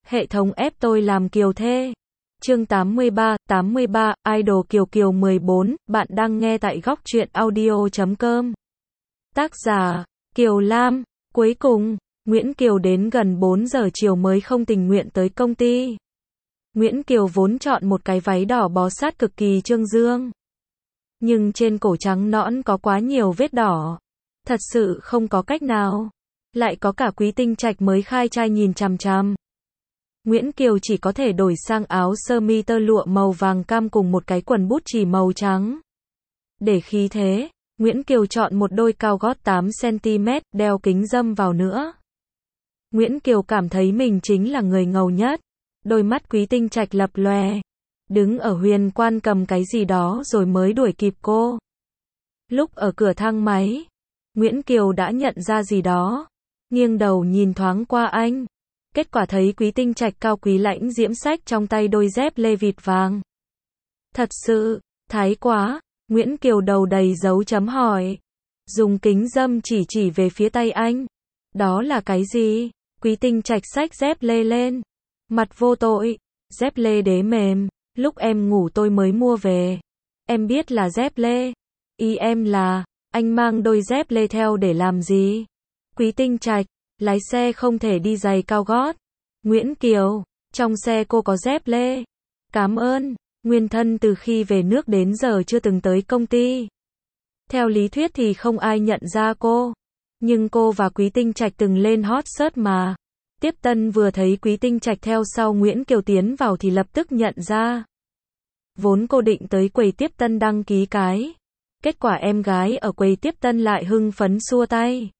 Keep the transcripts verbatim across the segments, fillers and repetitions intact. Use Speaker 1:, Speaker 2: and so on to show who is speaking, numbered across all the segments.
Speaker 1: Hệ thống ép tôi làm Kiều thê. Chương tám mươi ba, tám mươi ba, Idol Kiều Kiều mười bốn, bạn đang nghe tại góc truyện audio chấm com. Tác giả, Kiều Lam. Cuối cùng, Nguyễn Kiều đến gần bốn giờ chiều mới không tình nguyện tới công ty. Nguyễn Kiều vốn chọn một cái váy đỏ bó sát cực kỳ trương dương. Nhưng trên cổ trắng nõn có quá nhiều vết đỏ. Thật sự không có cách nào. Lại có cả Quý Tinh Trạch mới khai trai nhìn chằm chằm. Nguyễn Kiều chỉ có thể đổi sang áo sơ mi tơ lụa màu vàng cam cùng một cái quần bút chì màu trắng. Để khí thế, Nguyễn Kiều chọn một đôi cao gót tám xăng ti mét, đeo kính râm vào nữa. Nguyễn Kiều cảm thấy mình chính là người ngầu nhất. Đôi mắt Quý Tinh Trạch lập lòe. Đứng ở huyền quan cầm cái gì đó rồi mới đuổi kịp cô. Lúc ở cửa thang máy, Nguyễn Kiều đã nhận ra gì đó. Nghiêng đầu nhìn thoáng qua anh. Kết quả thấy Quý Tinh Trạch cao quý lãnh diễm xách trong tay đôi dép lê vịt vàng. Thật sự, thái quá. Nguyễn Kiều đầu đầy dấu chấm hỏi. Dùng kính râm chỉ chỉ về phía tay anh. Đó là cái gì? Quý Tinh Trạch xách dép lê lên. Mặt vô tội. Dép lê đế mềm. Lúc em ngủ tôi mới mua về. Em biết là dép lê. Ý em là, anh mang đôi dép lê theo để làm gì? Quý Tinh Trạch, lái xe không thể đi giày cao gót. Nguyễn Kiều, trong xe cô có dép lê. Cảm ơn. Nguyên thân từ khi về nước đến giờ chưa từng tới công ty. Theo lý thuyết thì không ai nhận ra cô. Nhưng cô và Quý Tinh Trạch từng lên hot search mà. Tiếp tân vừa thấy Quý Tinh Trạch theo sau Nguyễn Kiều tiến vào thì lập tức nhận ra. Vốn cô định tới quầy tiếp tân đăng ký cái. Kết quả em gái ở quầy tiếp tân lại hưng phấn xua tay.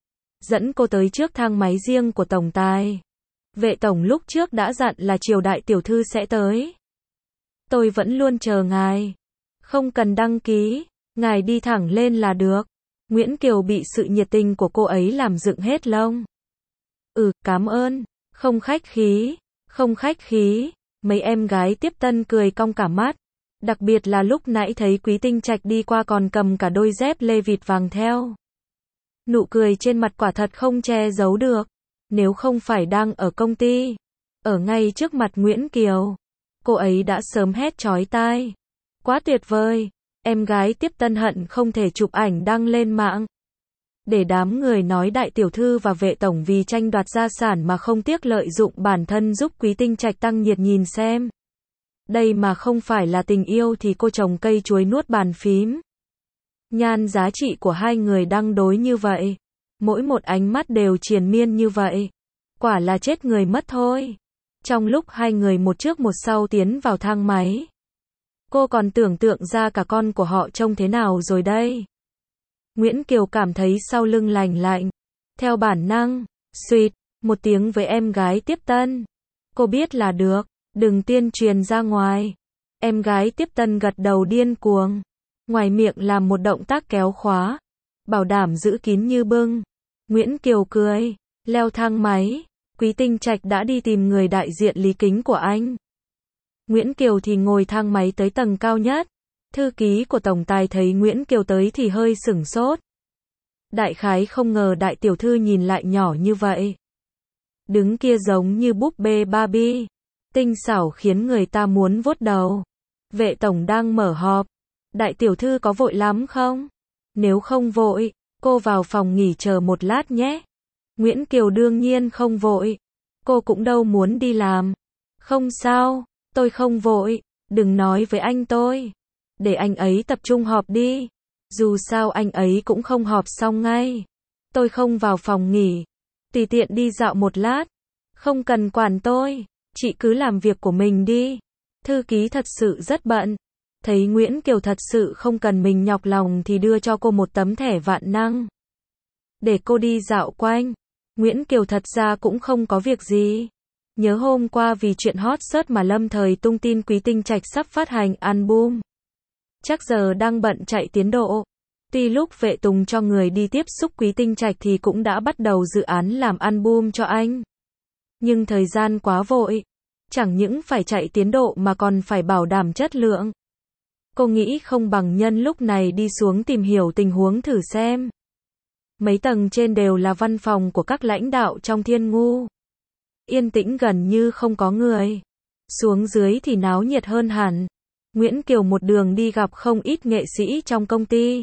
Speaker 1: Dẫn cô tới trước thang máy riêng của tổng tài. Vệ tổng lúc trước đã dặn là chiều đại tiểu thư sẽ tới. Tôi vẫn luôn chờ ngài. Không cần đăng ký, ngài đi thẳng lên là được. Nguyễn Kiều bị sự nhiệt tình của cô ấy làm dựng hết lông. Ừ, cảm ơn. Không khách khí, không khách khí. Mấy em gái tiếp tân cười cong cả mắt. Đặc biệt là lúc nãy thấy Quý Tinh Trạch đi qua còn cầm cả đôi dép lê vịt vàng theo. Nụ cười trên mặt quả thật không che giấu được. Nếu không phải đang ở công ty, ở ngay trước mặt Nguyễn Kiều, cô ấy đã sớm hét chói tai. Quá tuyệt vời. Em gái tiếp tân hận không thể chụp ảnh đăng lên mạng. Để đám người nói đại tiểu thư và vệ tổng vì tranh đoạt gia sản mà không tiếc lợi dụng bản thân giúp Quý Tinh Trạch tăng nhiệt nhìn xem. Đây mà không phải là tình yêu thì cô trồng cây chuối nuốt bàn phím. Nhan giá trị của hai người đang đối như vậy. Mỗi một ánh mắt đều triền miên như vậy. Quả là chết người mất thôi. Trong lúc hai người một trước một sau tiến vào thang máy, cô còn tưởng tượng ra cả con của họ trông thế nào rồi đây. Nguyễn Kiều cảm thấy sau lưng lành lạnh. Theo bản năng, suýt, một tiếng với em gái tiếp tân. Cô biết là được, đừng tuyên truyền ra ngoài. Em gái tiếp tân gật đầu điên cuồng. Ngoài miệng làm một động tác kéo khóa. Bảo đảm giữ kín như bưng. Nguyễn Kiều cười, leo thang máy. Quý Tinh Trạch đã đi tìm người đại diện lý kính của anh. Nguyễn Kiều thì ngồi thang máy tới tầng cao nhất. Thư ký của tổng tài thấy Nguyễn Kiều tới thì hơi sửng sốt. Đại khái không ngờ đại tiểu thư nhìn lại nhỏ như vậy. Đứng kia giống như búp bê Barbie. Tinh xảo khiến người ta muốn vuốt đầu. Vệ tổng đang mở họp. Đại tiểu thư có vội lắm không? Nếu không vội, cô vào phòng nghỉ chờ một lát nhé. Nguyễn Kiều đương nhiên không vội. Cô cũng đâu muốn đi làm. Không sao, tôi không vội. Đừng nói với anh tôi. Để anh ấy tập trung họp đi. Dù sao anh ấy cũng không họp xong ngay. Tôi không vào phòng nghỉ. Tùy tiện đi dạo một lát. Không cần quản tôi. Chị cứ làm việc của mình đi. Thư ký thật sự rất bận. Thấy Nguyễn Kiều thật sự không cần mình nhọc lòng thì đưa cho cô một tấm thẻ vạn năng. Để cô đi dạo quanh. Nguyễn Kiều thật ra cũng không có việc gì. Nhớ hôm qua vì chuyện hot search mà lâm thời tung tin Quý Tinh Trạch sắp phát hành album. Chắc giờ đang bận chạy tiến độ. Tuy lúc Vệ Tùng cho người đi tiếp xúc Quý Tinh Trạch thì cũng đã bắt đầu dự án làm album cho anh. Nhưng thời gian quá vội. Chẳng những phải chạy tiến độ mà còn phải bảo đảm chất lượng. Cô nghĩ không bằng nhân lúc này đi xuống tìm hiểu tình huống thử xem. Mấy tầng trên đều là văn phòng của các lãnh đạo trong Thiên Ngu. yên tĩnh gần như không có người. Xuống dưới thì náo nhiệt hơn hẳn. Nguyễn Kiều một đường đi gặp không ít nghệ sĩ trong công ty.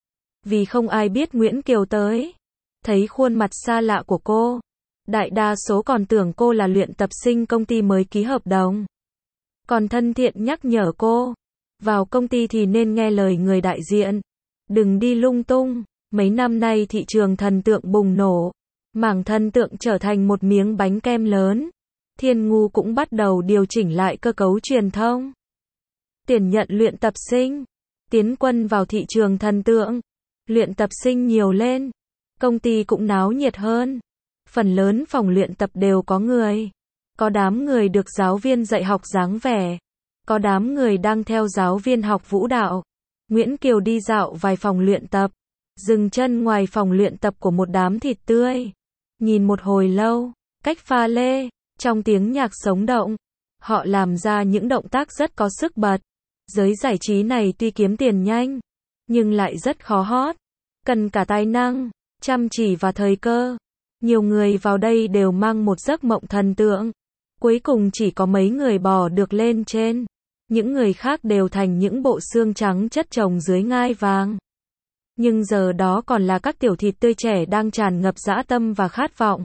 Speaker 1: Vì không ai biết Nguyễn Kiều tới. Thấy khuôn mặt xa lạ của cô. Đại đa số còn tưởng cô là luyện tập sinh công ty mới ký hợp đồng. Còn thân thiện nhắc nhở cô. Vào công ty thì nên nghe lời người đại diện. Đừng đi lung tung. Mấy năm nay thị trường thần tượng bùng nổ. Mảng thần tượng trở thành một miếng bánh kem lớn. Thiên Ngu cũng bắt đầu điều chỉnh lại cơ cấu truyền thông. Tuyển nhận luyện tập sinh. Tiến quân vào thị trường thần tượng. Luyện tập sinh nhiều lên. Công ty cũng náo nhiệt hơn. Phần lớn phòng luyện tập đều có người. Có đám người được giáo viên dạy học dáng vẻ. Có đám người đang theo giáo viên học vũ đạo. Nguyễn Kiều đi dạo vài phòng luyện tập. Dừng chân ngoài phòng luyện tập của một đám thịt tươi. Nhìn một hồi lâu. Cách pha lê. Trong tiếng nhạc sống động. Họ làm ra những động tác rất có sức bật. Giới giải trí này tuy kiếm tiền nhanh. Nhưng lại rất khó hot. Cần cả tài năng, chăm chỉ và thời cơ. Nhiều người vào đây đều mang một giấc mộng thần tượng. Cuối cùng chỉ có mấy người bò được lên trên. Những người khác đều thành những bộ xương trắng chất chồng dưới ngai vàng. Nhưng giờ đó còn là các tiểu thịt tươi trẻ đang tràn ngập dã tâm và khát vọng.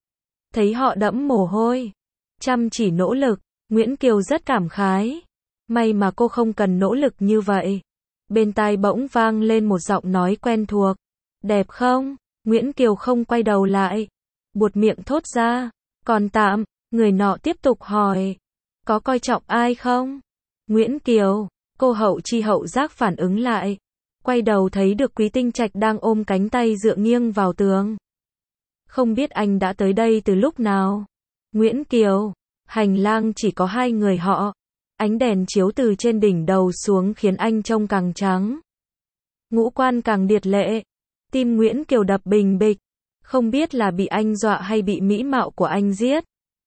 Speaker 1: Thấy họ đẫm mồ hôi, chăm chỉ nỗ lực, Nguyễn Kiều rất cảm khái. May mà cô không cần nỗ lực như vậy. Bên tai bỗng vang lên một giọng nói quen thuộc. Đẹp không? Nguyễn Kiều không quay đầu lại. Buột miệng thốt ra. Còn tạm, người nọ tiếp tục hỏi. Có coi trọng ai không? Nguyễn Kiều, cô hậu chi hậu giác phản ứng lại. Quay đầu thấy được Quý Tinh Trạch đang ôm cánh tay dựa nghiêng vào tường. Không biết anh đã tới đây từ lúc nào? Nguyễn Kiều, hành lang chỉ có hai người họ. Ánh đèn chiếu từ trên đỉnh đầu xuống khiến anh trông càng trắng. Ngũ quan càng điệt lệ. Tim Nguyễn Kiều đập bình bịch. Không biết là bị anh dọa hay bị mỹ mạo của anh giết.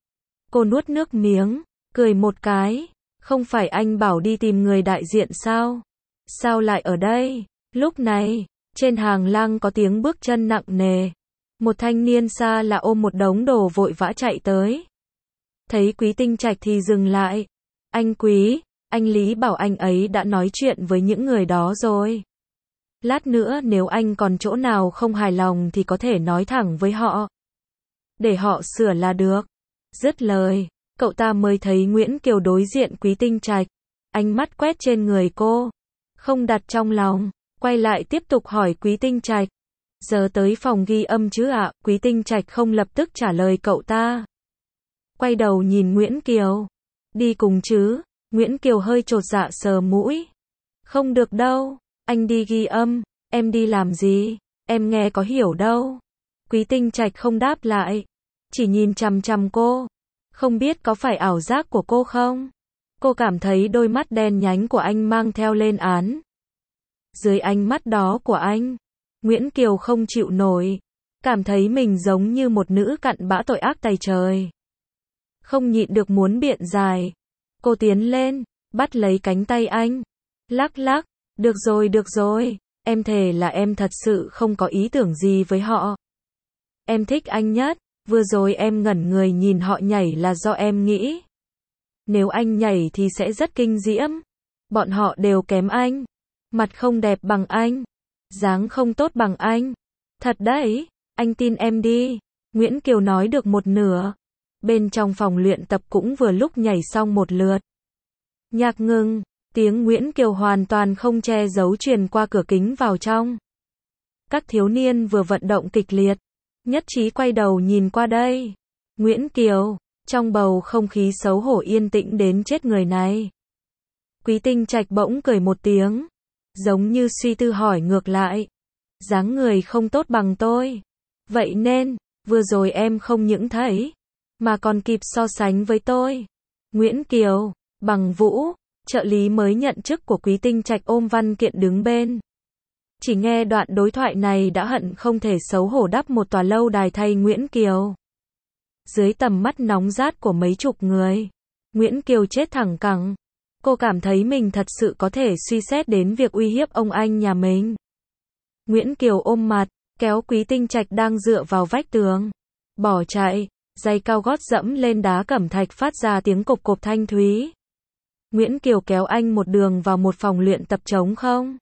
Speaker 1: Cô nuốt nước miếng, cười một cái. Không phải anh bảo đi tìm người đại diện sao? Sao lại ở đây? Lúc này, trên hàng lang có tiếng bước chân nặng nề. Một thanh niên xa lạ ôm một đống đồ vội vã chạy tới. Thấy Quý Tinh Trạch thì dừng lại. Anh Quý, anh Lý bảo anh ấy đã nói chuyện với những người đó rồi. Lát nữa nếu anh còn chỗ nào không hài lòng thì có thể nói thẳng với họ. Để họ sửa là được. Dứt lời, cậu ta mới thấy Nguyễn Kiều đối diện Quý Tinh Trạch. Ánh mắt quét trên người cô. Không đặt trong lòng, quay lại tiếp tục hỏi Quý Tinh Trạch. Giờ tới phòng ghi âm chứ ạ? Quý Tinh Trạch không lập tức trả lời cậu ta. Quay đầu nhìn Nguyễn Kiều. Đi cùng chứ? Nguyễn Kiều hơi chột dạ sờ mũi. Không được đâu, anh đi ghi âm, em đi làm gì? Em nghe có hiểu đâu. Quý Tinh Trạch không đáp lại, chỉ nhìn chằm chằm cô. Không biết có phải ảo giác của cô không? Cô cảm thấy đôi mắt đen nhánh của anh mang theo lên án. Dưới ánh mắt đó của anh, Nguyễn Kiều không chịu nổi, cảm thấy mình giống như một nữ cặn bã tội ác tày trời. Không nhịn được muốn biện giải. Cô tiến lên, bắt lấy cánh tay anh. Lắc lắc, được rồi được rồi, em thề là em thật sự không có ý tưởng gì với họ. Em thích anh nhất, vừa rồi em ngẩn người nhìn họ nhảy là do em nghĩ. Nếu anh nhảy thì sẽ rất kinh diễm. Bọn họ đều kém anh. Mặt không đẹp bằng anh. Dáng không tốt bằng anh. Thật đấy, anh tin em đi. Nguyễn Kiều nói được một nửa. Bên trong phòng luyện tập cũng vừa lúc nhảy xong một lượt. Nhạc ngừng, tiếng Nguyễn Kiều hoàn toàn không che giấu truyền qua cửa kính vào trong. Các thiếu niên vừa vận động kịch liệt, nhất trí quay đầu nhìn qua đây. Nguyễn Kiều, trong bầu không khí xấu hổ yên tĩnh đến chết người này. Quý Tinh Trạch bỗng cười một tiếng, giống như suy tư hỏi ngược lại. Dáng người không tốt bằng tôi. Vậy nên, vừa rồi em không những thấy, mà còn kịp so sánh với tôi. Nguyễn Kiều, Bằng Vũ, trợ lý mới nhận chức của Quý Tinh Trạch ôm văn kiện đứng bên. Chỉ nghe đoạn đối thoại này đã hận không thể xấu hổ đắp một tòa lâu đài thay Nguyễn Kiều. Dưới tầm mắt nóng rát của mấy chục người, Nguyễn Kiều chết thẳng cẳng. Cô cảm thấy mình thật sự có thể suy xét đến việc uy hiếp ông anh nhà mình. Nguyễn Kiều ôm mặt, kéo Quý Tinh Trạch đang dựa vào vách tường. Bỏ chạy, Giày cao gót dẫm lên đá cẩm thạch phát ra tiếng cộp cộp thanh thúy. Nguyễn Kiều kéo anh một đường vào một phòng luyện tập trống không.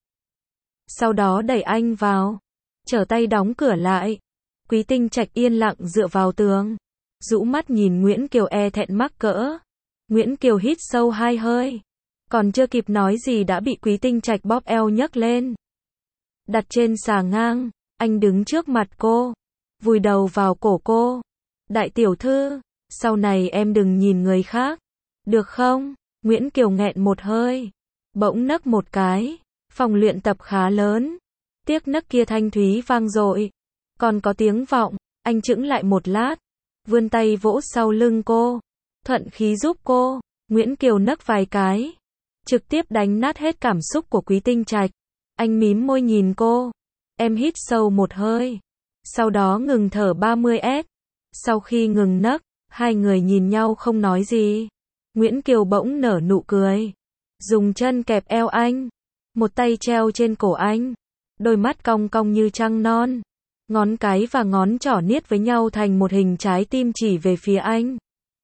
Speaker 1: Sau đó đẩy anh vào, trở tay đóng cửa lại. Quý Tinh Trạch yên lặng dựa vào tường, rũ mắt nhìn Nguyễn Kiều e thẹn mắc cỡ. Nguyễn Kiều hít sâu hai hơi, còn chưa kịp nói gì đã bị Quý Tinh Trạch bóp eo nhấc lên, đặt trên xà ngang. Anh đứng trước mặt cô, vùi đầu vào cổ cô. Đại tiểu thư, sau này em đừng nhìn người khác, được không? Nguyễn Kiều nghẹn một hơi, bỗng nấc một cái. Phòng luyện tập khá lớn, tiếc nấc kia thanh thúy vang dội, còn có tiếng vọng. Anh chững lại một lát, vươn tay vỗ sau lưng cô, thuận khí giúp cô. Nguyễn Kiều nấc vài cái, trực tiếp đánh nát hết cảm xúc của Quý Tinh Trạch. Anh mím môi nhìn cô, em hít sâu một hơi, sau đó ngừng thở ba mươi ét. Sau khi ngừng nấc, hai người nhìn nhau không nói gì. Nguyễn Kiều bỗng nở nụ cười, dùng chân kẹp eo anh, một tay treo trên cổ anh, đôi mắt cong cong như trăng non, ngón cái và ngón trỏ niết với nhau thành một hình trái tim chỉ về phía anh.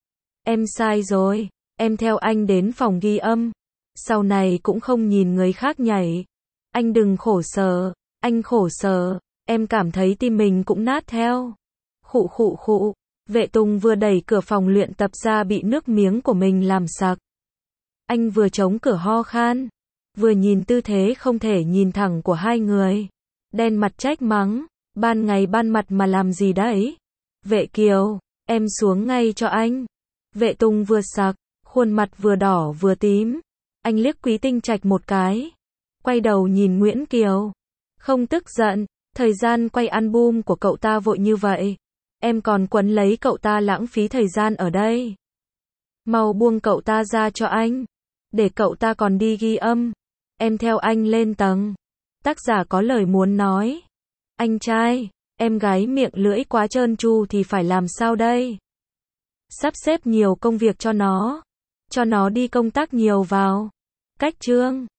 Speaker 1: Em sai rồi, em theo anh đến phòng ghi âm, sau này cũng không nhìn người khác nhảy. Anh đừng khổ sở, anh khổ sở, em cảm thấy tim mình cũng nát theo. Khụ khụ khụ, Vệ Tùng vừa đẩy cửa phòng luyện tập ra bị nước miếng của mình làm sặc. Anh vừa chống cửa ho khan, vừa nhìn tư thế không thể nhìn thẳng của hai người, đen mặt trách mắng, ban ngày ban mặt mà làm gì đấy? Vệ Kiều, em xuống ngay cho anh. Vệ Tùng vừa sặc, khuôn mặt vừa đỏ vừa tím. Anh liếc Quý Tinh Trạch một cái, quay đầu nhìn Nguyễn Kiều, không tức giận, thời gian quay album của cậu ta vội như vậy, em còn quấn lấy cậu ta lãng phí thời gian ở đây. Mau buông cậu ta ra cho anh, để cậu ta còn đi ghi âm. Em theo anh lên tầng. Tác giả có lời muốn nói. Anh trai, em gái miệng lưỡi quá trơn tru thì phải làm sao đây? Sắp xếp nhiều công việc cho nó, cho nó đi công tác nhiều vào. Cách chương